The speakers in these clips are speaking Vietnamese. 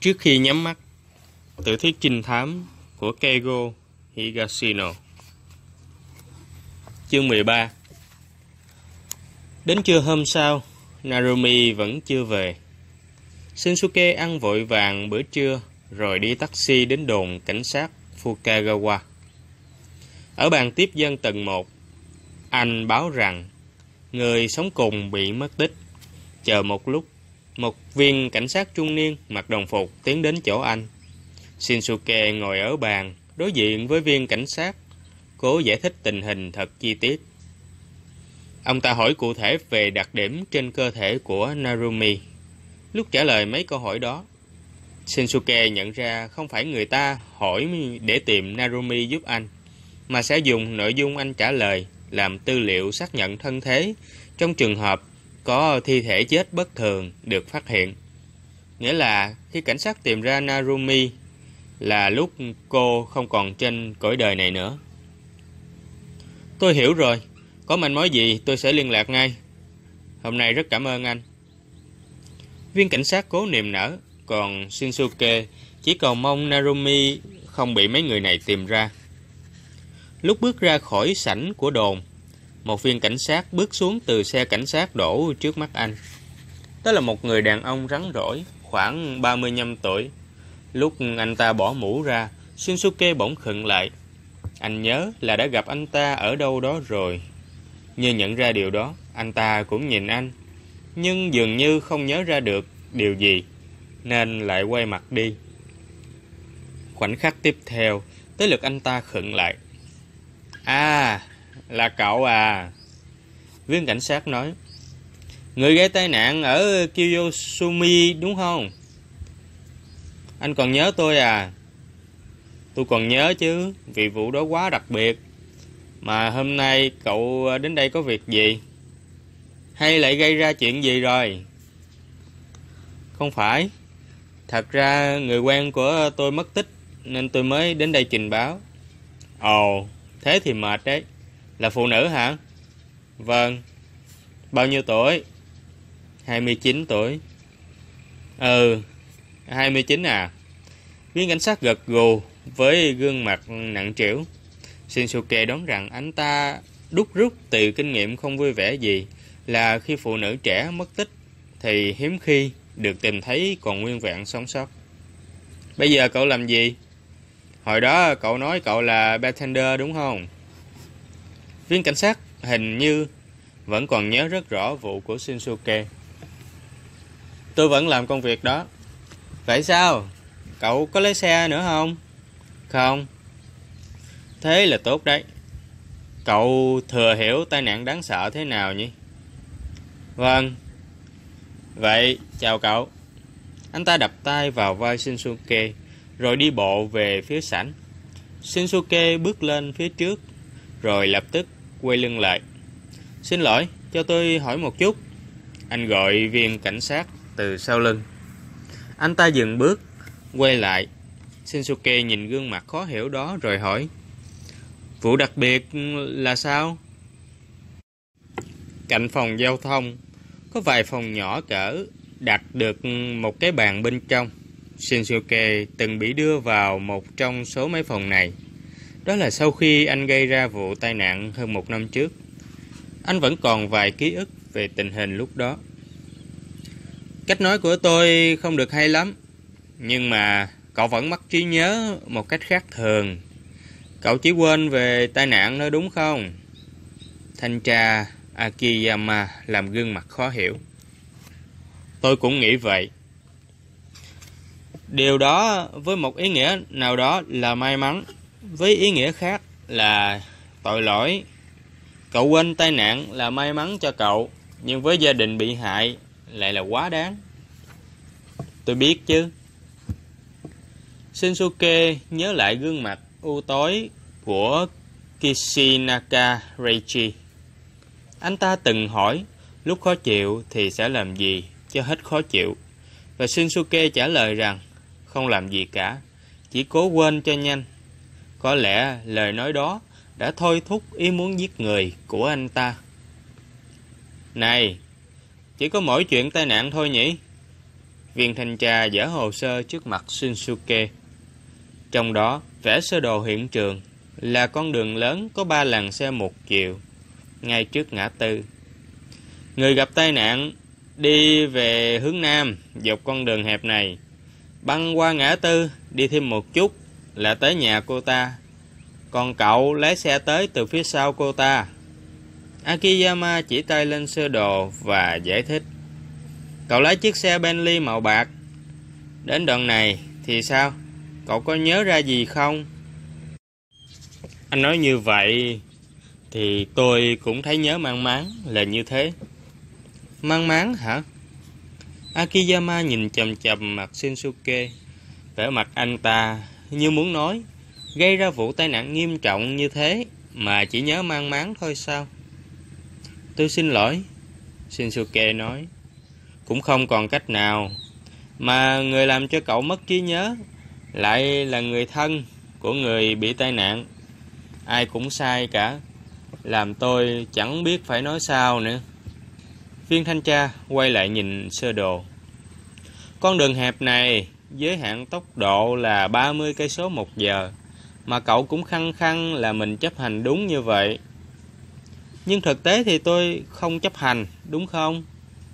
Trước khi nhắm mắt, tiểu thuyết trinh thám của Keigo Higashino. Chương 13. Đến trưa hôm sau, Narumi vẫn chưa về. Shinsuke ăn vội vàng bữa trưa rồi đi taxi đến đồn cảnh sát Fukagawa. Ở bàn tiếp dân tầng 1, anh báo rằng người sống cùng bị mất tích. Chờ một lúc, một viên cảnh sát trung niên mặc đồng phục tiến đến chỗ anh. Shinsuke ngồi ở bàn đối diện với viên cảnh sát, cố giải thích tình hình thật chi tiết. Ông ta hỏi cụ thể về đặc điểm trên cơ thể của Narumi. Lúc trả lời mấy câu hỏi đó, Shinsuke nhận ra không phải người ta hỏi để tìm Narumi giúp anh, mà sẽ dùng nội dung anh trả lời làm tư liệu xác nhận thân thế trong trường hợp có thi thể chết bất thường được phát hiện. Nghĩa là khi cảnh sát tìm ra Narumi là lúc cô không còn trên cõi đời này nữa. Tôi hiểu rồi, có manh mối gì tôi sẽ liên lạc ngay. Hôm nay rất cảm ơn anh. Viên cảnh sát cố niềm nở, còn Shinsuke chỉ cầu mong Narumi không bị mấy người này tìm ra. Lúc bước ra khỏi sảnh của đồn, một viên cảnh sát bước xuống từ xe cảnh sát đổ trước mắt anh. Đó là một người đàn ông rắn rỏi, khoảng 35 tuổi. Lúc anh ta bỏ mũ ra, Shinsuke bỗng khựng lại. Anh nhớ là đã gặp anh ta ở đâu đó rồi. Như nhận ra điều đó, anh ta cũng nhìn anh, nhưng dường như không nhớ ra được điều gì, nên lại quay mặt đi. Khoảnh khắc tiếp theo, tới lượt anh ta khựng lại. À, là cậu à? Viên cảnh sát nói. Người gây tai nạn ở Kiyosumi đúng không? Anh còn nhớ tôi à? Tôi còn nhớ chứ, vì vụ đó quá đặc biệt. Mà hôm nay cậu đến đây có việc gì? Hay lại gây ra chuyện gì rồi? Không phải. Thật ra người quen của tôi mất tích, nên tôi mới đến đây trình báo. Ồ, thế thì mệt đấy. Là phụ nữ hả? Vâng. Bao nhiêu tuổi? 29 tuổi. 29 à? Viên cảnh sát gật gù với gương mặt nặng trĩu. Shinsuke đoán rằng anh ta đúc rút từ kinh nghiệm không vui vẻ gì là khi phụ nữ trẻ mất tích thì hiếm khi được tìm thấy còn nguyên vẹn sống sót. Bây giờ cậu làm gì? Hồi đó cậu nói cậu là bartender đúng không? Viên cảnh sát hình như vẫn còn nhớ rất rõ vụ của Shinsuke. Tôi vẫn làm công việc đó. Vậy sao? Cậu có lấy xe nữa không? Không. Thế là tốt đấy. Cậu thừa hiểu tai nạn đáng sợ thế nào nhỉ? Vâng. Vậy, chào cậu. Anh ta đập tay vào vai Shinsuke, rồi đi bộ về phía sảnh. Shinsuke bước lên phía trước, rồi lập tức quay lưng lại. Xin lỗi, cho tôi hỏi một chút. Anh gọi viên cảnh sát từ sau lưng. Anh ta dừng bước, quay lại. Shinsuke nhìn gương mặt khó hiểu đó rồi hỏi. Vụ đặc biệt là sao? Cạnh phòng giao thông có vài phòng nhỏ cỡ đặt được một cái bàn bên trong. Shinsuke từng bị đưa vào một trong số mấy phòng này. Đó là sau khi anh gây ra vụ tai nạn hơn 1 năm trước. Anh vẫn còn vài ký ức về tình hình lúc đó. Cách nói của tôi không được hay lắm, nhưng mà cậu vẫn mất trí nhớ một cách khác thường. Cậu chỉ quên về tai nạn thôi đúng không? Thanh tra Akiyama làm gương mặt khó hiểu. Tôi cũng nghĩ vậy. Điều đó với một ý nghĩa nào đó là may mắn, với ý nghĩa khác là tội lỗi. Cậu quên tai nạn là may mắn cho cậu, nhưng với gia đình bị hại lại là quá đáng. Tôi biết chứ. Shinsuke nhớ lại gương mặt u tối của Kishinaka Reichi. Anh ta từng hỏi lúc khó chịu thì sẽ làm gì cho hết khó chịu, và Shinsuke trả lời rằng không làm gì cả, chỉ cố quên cho nhanh. Có lẽ lời nói đó đã thôi thúc ý muốn giết người của anh ta. Này, chỉ có mỗi chuyện tai nạn thôi nhỉ? Viên thanh tra dở hồ sơ trước mặt Shinsuke. Trong đó, vẽ sơ đồ hiện trường là con đường lớn có 3 làn xe một chiều, ngay trước ngã tư. Người gặp tai nạn đi về hướng nam, dọc con đường hẹp này, băng qua ngã tư, đi thêm một chút là tới nhà cô ta. Còn cậu lái xe tới từ phía sau cô ta. Akiyama chỉ tay lên sơ đồ và giải thích. Cậu lái chiếc xe Bentley màu bạc. Đến đoạn này thì sao? Cậu có nhớ ra gì không? Anh nói như vậy thì tôi cũng thấy nhớ mang máng là như thế. Mang máng hả? Akiyama nhìn chằm chằm mặt Shinsuke. Vẻ mặt anh ta như muốn nói, gây ra vụ tai nạn nghiêm trọng như thế mà chỉ nhớ mang máng thôi sao? Tôi xin lỗi, Shinsuke nói. Cũng không còn cách nào. Mà người làm cho cậu mất trí nhớ lại là người thân của người bị tai nạn. Ai cũng sai cả. Làm tôi chẳng biết phải nói sao nữa. Viên thanh tra quay lại nhìn sơ đồ. Con đường hẹp này giới hạn tốc độ là 30 cây số một giờ, mà cậu cũng khăng khăng là mình chấp hành đúng như vậy. Nhưng thực tế thì tôi không chấp hành, đúng không?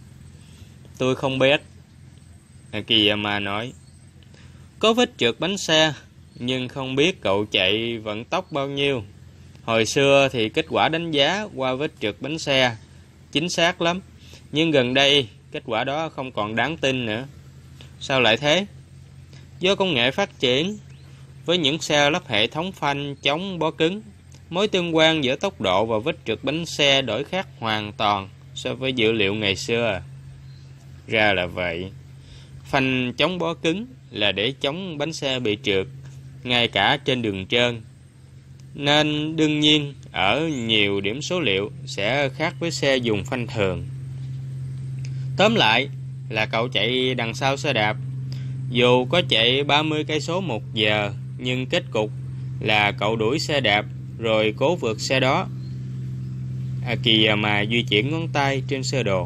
Tôi không biết, Akiyama nói. Có vết trượt bánh xe, nhưng không biết cậu chạy vận tốc bao nhiêu. Hồi xưa thì kết quả đánh giá qua vết trượt bánh xe chính xác lắm, nhưng gần đây kết quả đó không còn đáng tin nữa. Sao lại thế? Do công nghệ phát triển, với những xe lắp hệ thống phanh chống bó cứng, mối tương quan giữa tốc độ và vết trượt bánh xe đổi khác hoàn toàn so với dữ liệu ngày xưa. Ra là vậy. Phanh chống bó cứng là để chống bánh xe bị trượt, ngay cả trên đường trơn. Nên đương nhiên ở nhiều điểm số liệu sẽ khác với xe dùng phanh thường. Tóm lại là cậu chạy đằng sau xe đạp. Dù có chạy 30 cây số một giờ, nhưng kết cục là cậu đuổi xe đạp rồi cố vượt xe đó. Akiyama di chuyển ngón tay trên sơ đồ.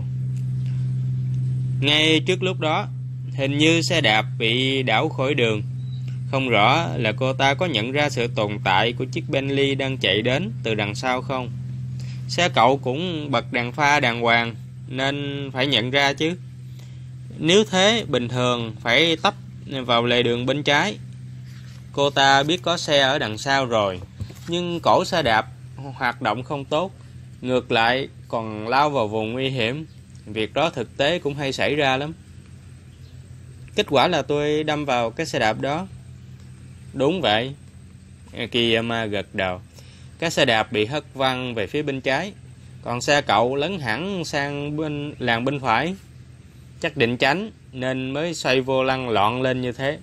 Ngay trước lúc đó, hình như xe đạp bị đảo khỏi đường. Không rõ là cô ta có nhận ra sự tồn tại của chiếc Bentley đang chạy đến từ đằng sau không. Xe cậu cũng bật đèn pha đàng hoàng, nên phải nhận ra chứ. Nếu thế, bình thường phải tấp vào lề đường bên trái. Cô ta biết có xe ở đằng sau rồi, nhưng cổ xe đạp hoạt động không tốt, ngược lại còn lao vào vùng nguy hiểm. Việc đó thực tế cũng hay xảy ra lắm. Kết quả là tôi đâm vào cái xe đạp đó. Đúng vậy, Akiyama gật đầu. Cái xe đạp bị hất văng về phía bên trái, còn xe cậu lấn hẳn sang làn bên phải. Chắc định tránh nên mới xoay vô lăng loạn lên như thế.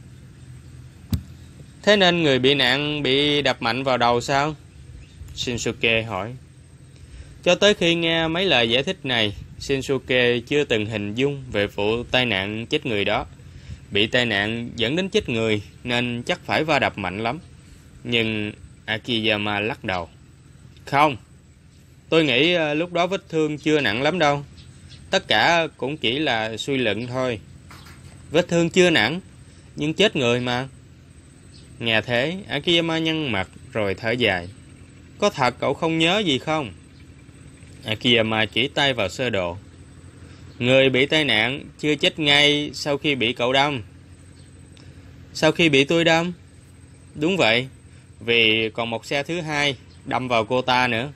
Thế nên người bị nạn bị đập mạnh vào đầu sao? Shinsuke hỏi. Cho tới khi nghe mấy lời giải thích này, Shinsuke chưa từng hình dung về vụ tai nạn chết người đó. Bị tai nạn dẫn đến chết người nên chắc phải va đập mạnh lắm. Nhưng Akiyama lắc đầu. Không, tôi nghĩ lúc đó vết thương chưa nặng lắm đâu. Tất cả cũng chỉ là suy luận thôi. Vết thương chưa nặng, nhưng chết người mà. Nghe thế, Akiyama nhăn mặt rồi thở dài. Có thật cậu không nhớ gì không? Akiyama chỉ tay vào sơ đồ. Người bị tai nạn chưa chết ngay sau khi bị cậu đâm. Sau khi bị tôi đâm? Đúng vậy, vì còn một xe thứ hai đâm vào cô ta nữa.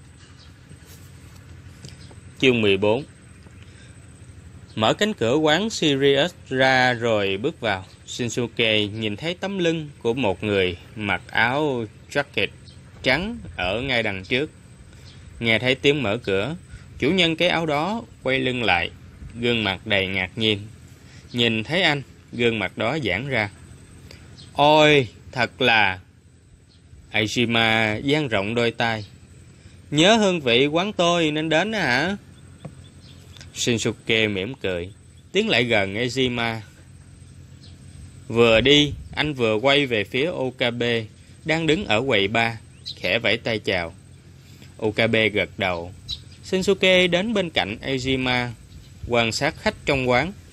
Chương 14. Mở cánh cửa quán Sirius ra rồi bước vào. Shinsuke nhìn thấy tấm lưng của một người mặc áo jacket trắng ở ngay đằng trước. Nghe thấy tiếng mở cửa, chủ nhân cái áo đó quay lưng lại, gương mặt đầy ngạc nhiên. Nhìn thấy anh, gương mặt đó giãn ra. Ôi, thật là... Ajima dang rộng đôi tay. Nhớ hương vị quán tôi nên đến đó hả? Shinsuke mỉm cười, tiến lại gần Ajima. Vừa đi, anh vừa quay về phía Okabe, đang đứng ở quầy bar, khẽ vẫy tay chào. Okabe gật đầu. Shinsuke đến bên cạnh Ajima, quan sát khách trong quán.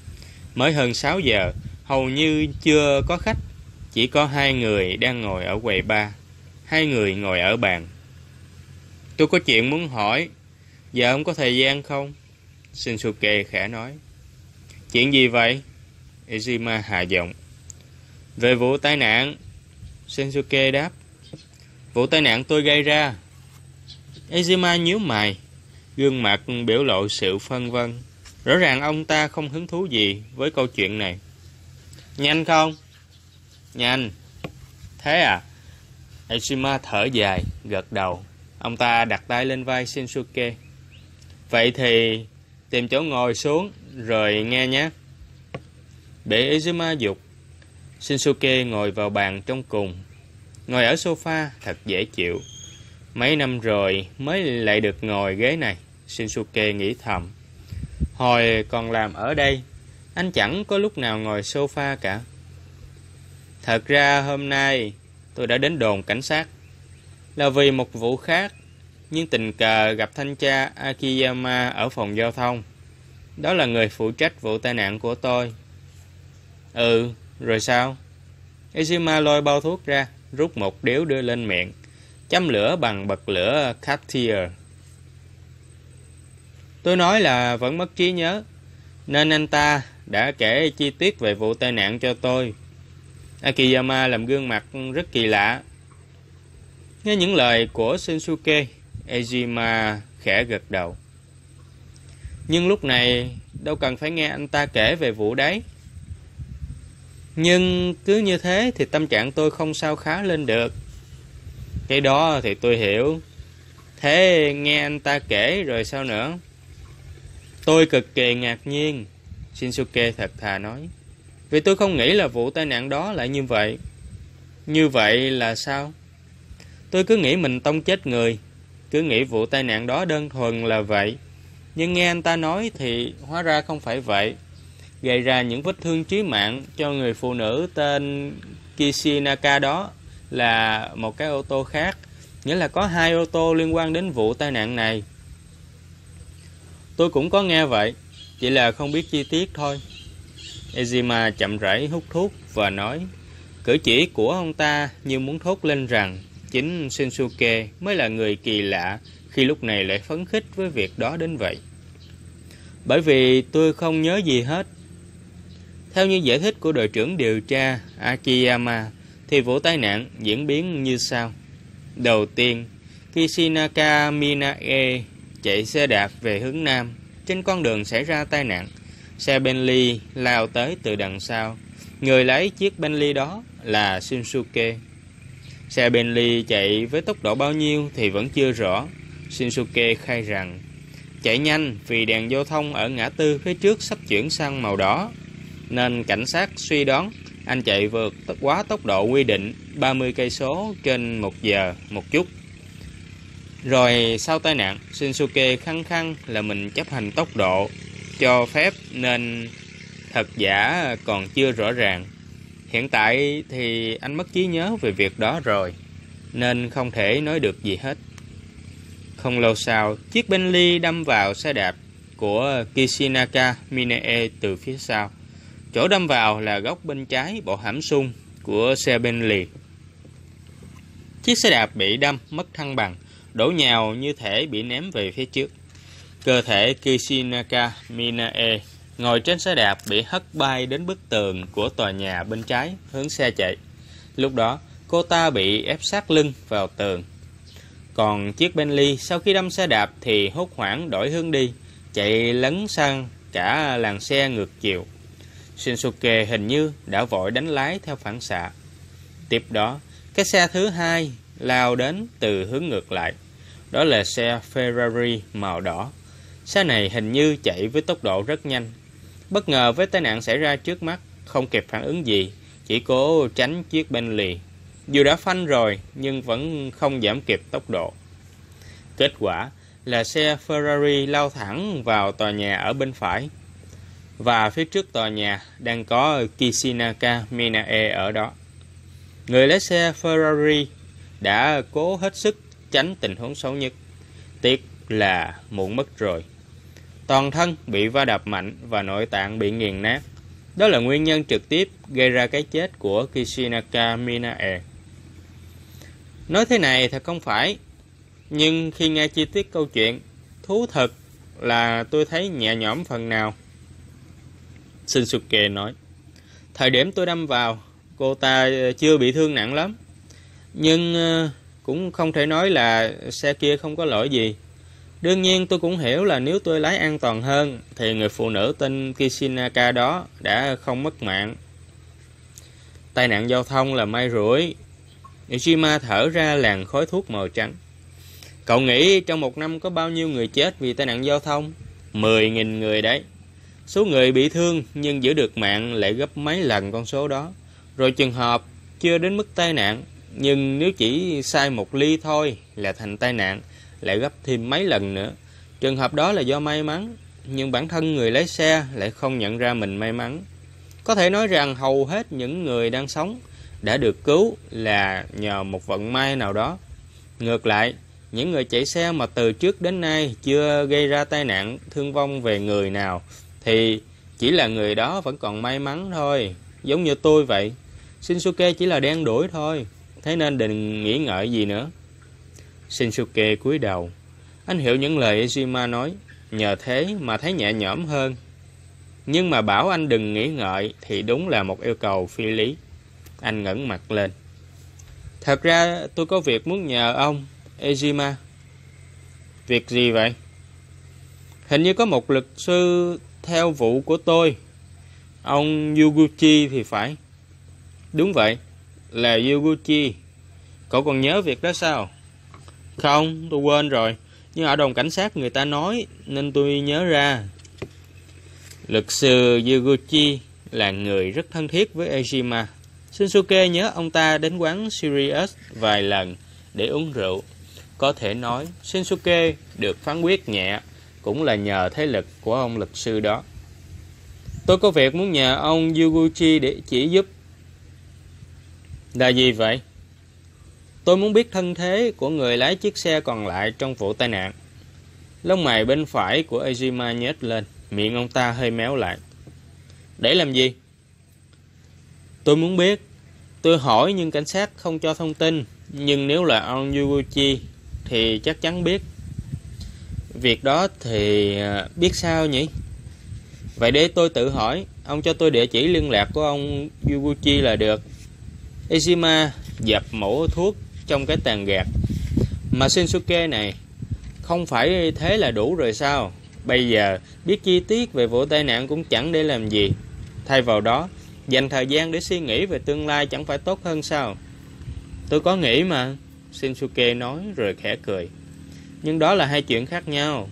Mới hơn 6 giờ, hầu như chưa có khách. Chỉ có 2 người đang ngồi ở quầy bar, 2 người ngồi ở bàn. Tôi có chuyện muốn hỏi, giờ ông có thời gian không? Shinsuke khẽ nói. Chuyện gì vậy? Ejima hạ giọng. Về vụ tai nạn. Shinsuke đáp. Vụ tai nạn tôi gây ra. Ejima nhíu mày, gương mặt biểu lộ sự phân vân. Rõ ràng ông ta không hứng thú gì với câu chuyện này. Nhanh không? Nhanh. Thế à? Ejima thở dài, gật đầu. Ông ta đặt tay lên vai Shinsuke. Vậy thì tìm chỗ ngồi xuống rồi nghe nhé. Bị Ejima giục, Shinsuke ngồi vào bàn trong cùng. Ngồi ở sofa thật dễ chịu. Mấy năm rồi mới lại được ngồi ghế này, Shinsuke nghĩ thầm. Hồi còn làm ở đây, anh chẳng có lúc nào ngồi sofa cả. Thật ra hôm nay tôi đã đến đồn cảnh sát là vì một vụ khác, nhưng tình cờ gặp thanh tra Akiyama ở phòng giao thông. Đó là người phụ trách vụ tai nạn của tôi. Ừ, rồi sao? Ejima lôi bao thuốc ra, rút một điếu đưa lên miệng, châm lửa bằng bật lửa Cartier. Tôi nói là vẫn mất trí nhớ, nên anh ta đã kể chi tiết về vụ tai nạn cho tôi. Akiyama làm gương mặt rất kỳ lạ. Nghe những lời của Shinsuke, Ejima khẽ gật đầu. Nhưng lúc này đâu cần phải nghe anh ta kể về vụ đấy. Nhưng cứ như thế thì tâm trạng tôi không sao khá lên được. Cái đó thì tôi hiểu. Thế nghe anh ta kể rồi sao nữa? Tôi cực kỳ ngạc nhiên, Shinsuke thật thà nói. Vì tôi không nghĩ là vụ tai nạn đó lại như vậy. Như vậy là sao? Tôi cứ nghĩ mình tông chết người, cứ nghĩ vụ tai nạn đó đơn thuần là vậy. Nhưng nghe anh ta nói thì hóa ra không phải vậy. Gây ra những vết thương chí mạng cho người phụ nữ tên Kishinaka đó là một cái ô tô khác. Nghĩa là có 2 ô tô liên quan đến vụ tai nạn này. Tôi cũng có nghe vậy, chỉ là không biết chi tiết thôi. Ejima chậm rãi hút thuốc và nói. Cử chỉ của ông ta như muốn thốt lên rằng chính Shinsuke mới là người kỳ lạ khi lúc này lại phấn khích với việc đó đến vậy. Bởi vì tôi không nhớ gì hết. Theo như giải thích của đội trưởng điều tra Akiyama thì vụ tai nạn diễn biến như sau. Đầu tiên, Kishinaka Minae chạy xe đạp về hướng Nam. Trên con đường xảy ra tai nạn, xe Bentley lao tới từ đằng sau. Người lái chiếc Bentley đó là Shinsuke. Xe Bentley chạy với tốc độ bao nhiêu thì vẫn chưa rõ. Shinsuke khai rằng chạy nhanh vì đèn giao thông ở ngã tư phía trước sắp chuyển sang màu đỏ, nên cảnh sát suy đoán anh chạy vượt quá tốc độ quy định 30 cây số trên 1 giờ một chút. Rồi sau tai nạn, Shinsuke khăng khăng là mình chấp hành tốc độ cho phép nên thật giả còn chưa rõ ràng. Hiện tại thì anh mất trí nhớ về việc đó rồi, nên không thể nói được gì hết. Không lâu sau, chiếc Bentley đâm vào xe đạp của Kishinaka Minae từ phía sau. Chỗ đâm vào là góc bên trái bộ hãm xung của xe Bentley. Chiếc xe đạp bị đâm mất thăng bằng, đổ nhào như thể bị ném về phía trước. Cơ thể Kishinaka Minae ngồi trên xe đạp bị hất bay đến bức tường của tòa nhà bên trái hướng xe chạy. Lúc đó, cô ta bị ép sát lưng vào tường. Còn chiếc Bentley sau khi đâm xe đạp thì hốt hoảng đổi hướng đi, chạy lấn sang cả làn xe ngược chiều. Shinsuke hình như đã vội đánh lái theo phản xạ. Tiếp đó, cái xe thứ hai lao đến từ hướng ngược lại. Đó là xe Ferrari màu đỏ. Xe này hình như chạy với tốc độ rất nhanh. Bất ngờ với tai nạn xảy ra trước mắt, không kịp phản ứng gì, chỉ cố tránh chiếc Bentley. Dù đã phanh rồi nhưng vẫn không giảm kịp tốc độ. Kết quả là xe Ferrari lao thẳng vào tòa nhà ở bên phải. Và phía trước tòa nhà đang có Kishinaka Minae ở đó. Người lái xe Ferrari đã cố hết sức tránh tình huống xấu nhất. Tiếc là muộn mất rồi. Toàn thân bị va đập mạnh và nội tạng bị nghiền nát. Đó là nguyên nhân trực tiếp gây ra cái chết của Kishinaka Minae. Nói thế này thật không phải, nhưng khi nghe chi tiết câu chuyện, thú thật là tôi thấy nhẹ nhõm phần nào. Shinsuke nói, thời điểm tôi đâm vào, cô ta chưa bị thương nặng lắm. Nhưng cũng không thể nói là xe kia không có lỗi gì. Đương nhiên tôi cũng hiểu là nếu tôi lái an toàn hơn thì người phụ nữ tên Kishinaka đó đã không mất mạng. Tai nạn giao thông là may rủi. Ujima thở ra làn khói thuốc màu trắng. Cậu nghĩ trong một năm có bao nhiêu người chết vì tai nạn giao thông? 10.000 người đấy. Số người bị thương nhưng giữ được mạng lại gấp mấy lần con số đó. Rồi trường hợp chưa đến mức tai nạn, nhưng nếu chỉ sai một ly thôi là thành tai nạn, lại gấp thêm mấy lần nữa. Trường hợp đó là do may mắn, nhưng bản thân người lái xe lại không nhận ra mình may mắn. Có thể nói rằng hầu hết những người đang sống đã được cứu là nhờ một vận may nào đó. Ngược lại, những người chạy xe mà từ trước đến nay chưa gây ra tai nạn thương vong về người nào thì chỉ là người đó vẫn còn may mắn thôi. Giống như tôi vậy. Shinsuke chỉ là đen đủi thôi, thế nên đừng nghĩ ngợi gì nữa. Shinsuke cúi đầu. Anh hiểu những lời Ejima nói, nhờ thế mà thấy nhẹ nhõm hơn. Nhưng mà bảo anh đừng nghĩ ngợi thì đúng là một yêu cầu phi lý. Anh ngẩng mặt lên. Thật ra tôi có việc muốn nhờ ông, Ejima. Việc gì vậy? Hình như có một luật sư theo vụ của tôi. Ông Yuguchi thì phải. Đúng vậy, là Yuguchi. Cậu còn nhớ việc đó sao? Không, tôi quên rồi. Nhưng ở đồn cảnh sát người ta nói nên tôi nhớ ra. Luật sư Yuguchi là người rất thân thiết với Ejima. Shinsuke nhớ ông ta đến quán Sirius vài lần để uống rượu. Có thể nói Shinsuke được phán quyết nhẹ cũng là nhờ thế lực của ông luật sư đó. Tôi có việc muốn nhờ ông Yuguchi để chỉ giúp. Là gì vậy? Tôi muốn biết thân thế của người lái chiếc xe còn lại trong vụ tai nạn. Lông mày bên phải của Ejima nhếch lên, miệng ông ta hơi méo lại. Để làm gì? Tôi muốn biết. Tôi hỏi nhưng cảnh sát không cho thông tin. Nhưng nếu là ông Yuguchi thì chắc chắn biết. Việc đó thì biết sao nhỉ? Vậy để tôi tự hỏi. Ông cho tôi địa chỉ liên lạc của ông Yuguchi là được. Ejima dập mẩu thuốc trong cái tàn gạt. Mà Shinsuke này, không phải thế là đủ rồi sao? Bây giờ biết chi tiết về vụ tai nạn cũng chẳng để làm gì. Thay vào đó, dành thời gian để suy nghĩ về tương lai chẳng phải tốt hơn sao? Tôi có nghĩ mà, Shinsuke nói rồi khẽ cười. Nhưng đó là hai chuyện khác nhau.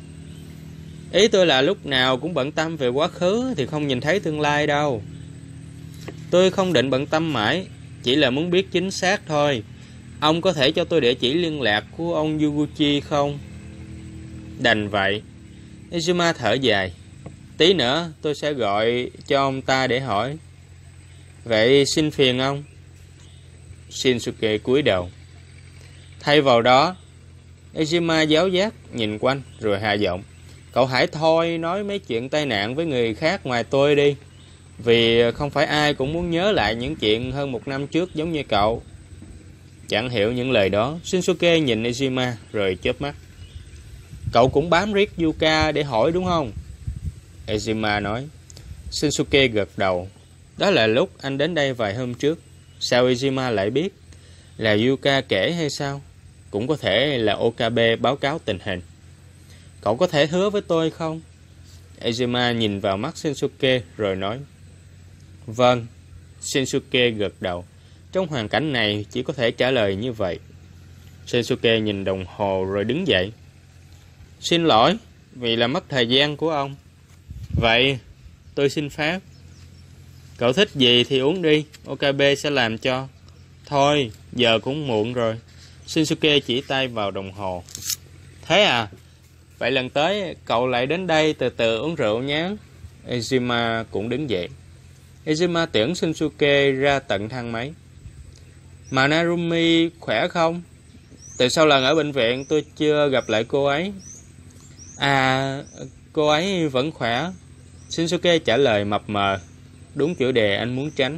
Ý tôi là lúc nào cũng bận tâm về quá khứ thì không nhìn thấy tương lai đâu. Tôi không định bận tâm mãi, chỉ là muốn biết chính xác thôi. Ông có thể cho tôi địa chỉ liên lạc của ông Yuguchi không? Đành vậy. Ejima thở dài. Tí nữa tôi sẽ gọi cho ông ta để hỏi. Vậy xin phiền ông. Shinsuke cúi đầu. Thay vào đó, Ejima giáo giác nhìn quanh rồi hạ giọng. Cậu hãy thôi nói mấy chuyện tai nạn với người khác ngoài tôi đi. Vì không phải ai cũng muốn nhớ lại những chuyện hơn một năm trước giống như cậu. Chẳng hiểu những lời đó, Shinsuke nhìn Ejima rồi chớp mắt. Cậu cũng bám riết Yuka để hỏi đúng không? Ejima nói. Shinsuke gật đầu. Đó là lúc anh đến đây vài hôm trước. Sao Ejima lại biết? Là Yuka kể hay sao? Cũng có thể là Okabe báo cáo tình hình. Cậu có thể hứa với tôi không? Ejima nhìn vào mắt Shinsuke rồi nói. Vâng. Shinsuke gật đầu. Trong hoàn cảnh này chỉ có thể trả lời như vậy. Shinsuke nhìn đồng hồ rồi đứng dậy. Xin lỗi vì là mất thời gian của ông. Vậy tôi xin phép. Cậu thích gì thì uống đi, Okabe sẽ làm cho. Thôi giờ cũng muộn rồi. Shinsuke chỉ tay vào đồng hồ. Thế à? Vậy lần tới cậu lại đến đây từ từ uống rượu nhé. Ejima cũng đứng dậy. Ejima tiễn Shinsuke ra tận thang máy. Mà Narumi khỏe không? Từ sau lần ở bệnh viện tôi chưa gặp lại cô ấy. À, cô ấy vẫn khỏe. Shinsuke trả lời mập mờ. đúng chủ đề anh muốn tránh.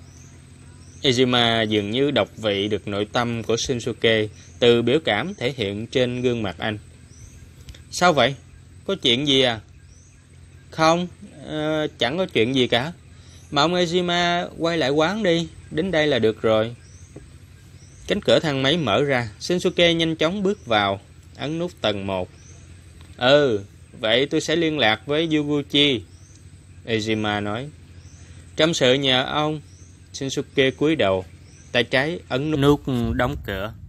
Ejima dường như đọc vị được nội tâm của Shinsuke từ biểu cảm thể hiện trên gương mặt anh. Sao vậy? Có chuyện gì à? Không, chẳng có chuyện gì cả. Mà ông Ejima quay lại quán đi, đến đây là được rồi. Cánh cửa thang máy mở ra, Shinsuke nhanh chóng bước vào, ấn nút tầng 1. Vậy tôi sẽ liên lạc với Yuguchi, Ejima nói. Trăm sự nhờ ông. Shinsuke cúi đầu, tay trái ấn nút đóng cửa.